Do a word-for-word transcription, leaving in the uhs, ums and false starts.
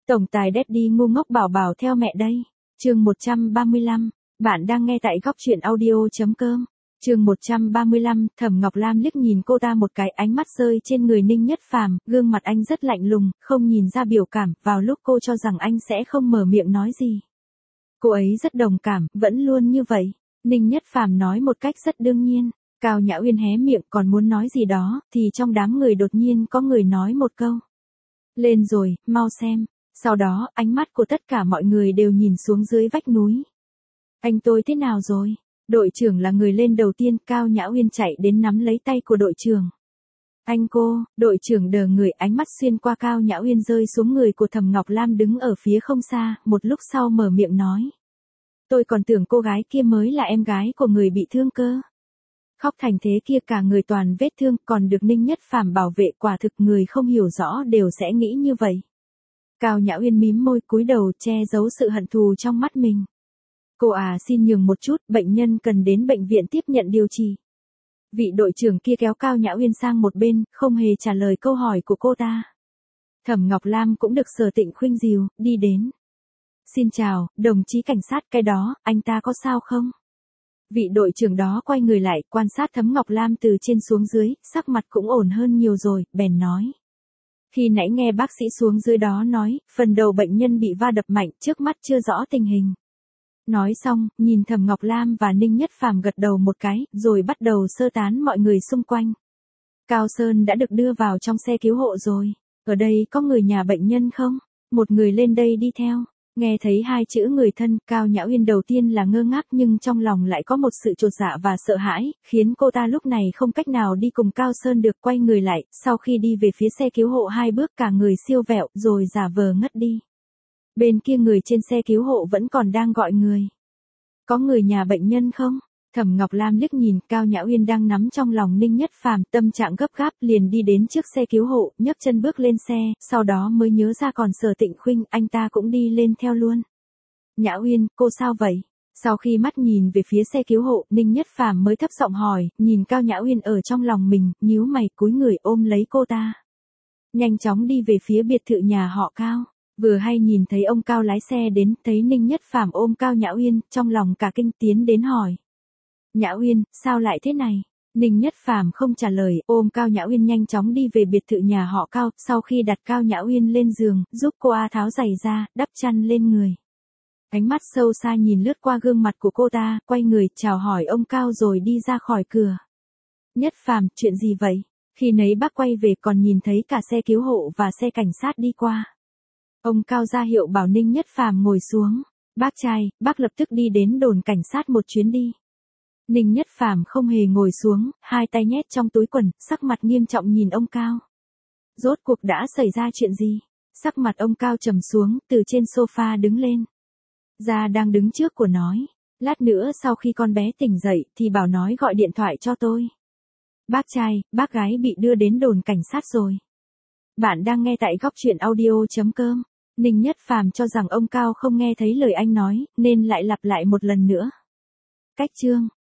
Tổng tài Daddy ngu ngốc bảo bảo theo mẹ đây. Chương một trăm ba mươi lăm. Bạn đang nghe tại góc truyện audio.com. Chương một trăm ba mươi lăm, Thẩm Ngọc Lam liếc nhìn cô ta một cái, ánh mắt rơi trên người Ninh Nhất Phàm, gương mặt anh rất lạnh lùng, không nhìn ra biểu cảm, vào lúc cô cho rằng anh sẽ không mở miệng nói gì. Cô ấy rất đồng cảm, vẫn luôn như vậy. Ninh Nhất Phàm nói một cách rất đương nhiên. Cao Nhã Uyên hé miệng còn muốn nói gì đó, thì trong đám người đột nhiên có người nói một câu. Lên rồi, mau xem. Sau đó, ánh mắt của tất cả mọi người đều nhìn xuống dưới vách núi. Anh tôi thế nào rồi? Đội trưởng là người lên đầu tiên, Cao Nhã Uyên chạy đến nắm lấy tay của đội trưởng. Anh cô, đội trưởng đờ người, ánh mắt xuyên qua Cao Nhã Uyên rơi xuống người của Thẩm Ngọc Lam đứng ở phía không xa, một lúc sau mở miệng nói. Tôi còn tưởng cô gái kia mới là em gái của người bị thương cơ. Khóc thành thế kia cả người toàn vết thương, còn được Ninh Nhất Phàm bảo vệ, quả thực người không hiểu rõ đều sẽ nghĩ như vậy. Cao Nhã Uyên mím môi cúi đầu che giấu sự hận thù trong mắt mình. Cô à xin nhường một chút, bệnh nhân cần đến bệnh viện tiếp nhận điều trị. Vị đội trưởng kia kéo Cao Nhã Uyên sang một bên, không hề trả lời câu hỏi của cô ta. Thẩm Ngọc Lam cũng được Sở Tịnh khuyên dìu, đi đến. Xin chào, đồng chí cảnh sát, cái đó, anh ta có sao không? Vị đội trưởng đó quay người lại, quan sát Thẩm Ngọc Lam từ trên xuống dưới, sắc mặt cũng ổn hơn nhiều rồi, bèn nói. Khi nãy nghe bác sĩ xuống dưới đó nói, phần đầu bệnh nhân bị va đập mạnh, trước mắt chưa rõ tình hình. Nói xong, nhìn Thẩm Ngọc Lam và Ninh Nhất Phàm gật đầu một cái, rồi bắt đầu sơ tán mọi người xung quanh. Cao Sơn đã được đưa vào trong xe cứu hộ rồi. Ở đây có người nhà bệnh nhân không? Một người lên đây đi theo. Nghe thấy hai chữ người thân, Cao Nhã Uyên đầu tiên là ngơ ngác nhưng trong lòng lại có một sự chột dạ và sợ hãi, khiến cô ta lúc này không cách nào đi cùng Cao Sơn được, quay người lại, sau khi đi về phía xe cứu hộ hai bước cả người siêu vẹo rồi giả vờ ngất đi. Bên kia người trên xe cứu hộ vẫn còn đang gọi người. Có người nhà bệnh nhân không? Thẩm Ngọc Lam liếc nhìn, Cao Nhã Uyên đang nắm trong lòng Ninh Nhất Phàm, tâm trạng gấp gáp liền đi đến trước xe cứu hộ, nhấc chân bước lên xe, sau đó mới nhớ ra còn Sở Tịnh khuyên, anh ta cũng đi lên theo luôn. Nhã Uyên, cô sao vậy? Sau khi mắt nhìn về phía xe cứu hộ, Ninh Nhất Phàm mới thấp giọng hỏi, nhìn Cao Nhã Uyên ở trong lòng mình, nhíu mày cúi người ôm lấy cô ta. Nhanh chóng đi về phía biệt thự nhà họ Cao. Vừa hay nhìn thấy ông Cao lái xe đến, thấy Ninh Nhất Phàm ôm Cao Nhã Uyên, trong lòng cả kinh tiến đến hỏi. Nhã Uyên, sao lại thế này? Ninh Nhất Phàm không trả lời, ôm Cao Nhã Uyên nhanh chóng đi về biệt thự nhà họ Cao, sau khi đặt Cao Nhã Uyên lên giường, giúp cô A tháo giày ra, đắp chăn lên người. Ánh mắt sâu xa nhìn lướt qua gương mặt của cô ta, quay người chào hỏi ông Cao rồi đi ra khỏi cửa. Nhất Phàm, chuyện gì vậy? Khi nấy bác quay về còn nhìn thấy cả xe cứu hộ và xe cảnh sát đi qua. Ông Cao ra hiệu bảo Ninh Nhất Phàm ngồi xuống. Bác trai, bác lập tức đi đến đồn cảnh sát một chuyến đi. Ninh Nhất Phàm không hề ngồi xuống, hai tay nhét trong túi quần, sắc mặt nghiêm trọng nhìn ông Cao. Rốt cuộc đã xảy ra chuyện gì? Sắc mặt ông Cao trầm xuống, từ trên sofa đứng lên. Gia đang đứng trước của nói. Lát nữa sau khi con bé tỉnh dậy thì bảo nói gọi điện thoại cho tôi. Bác trai, bác gái bị đưa đến đồn cảnh sát rồi. Bạn đang nghe tại góc truyện audio.com. Ninh Nhất Phàm cho rằng ông Cao không nghe thấy lời anh nói, nên lại lặp lại một lần nữa. Cách chương.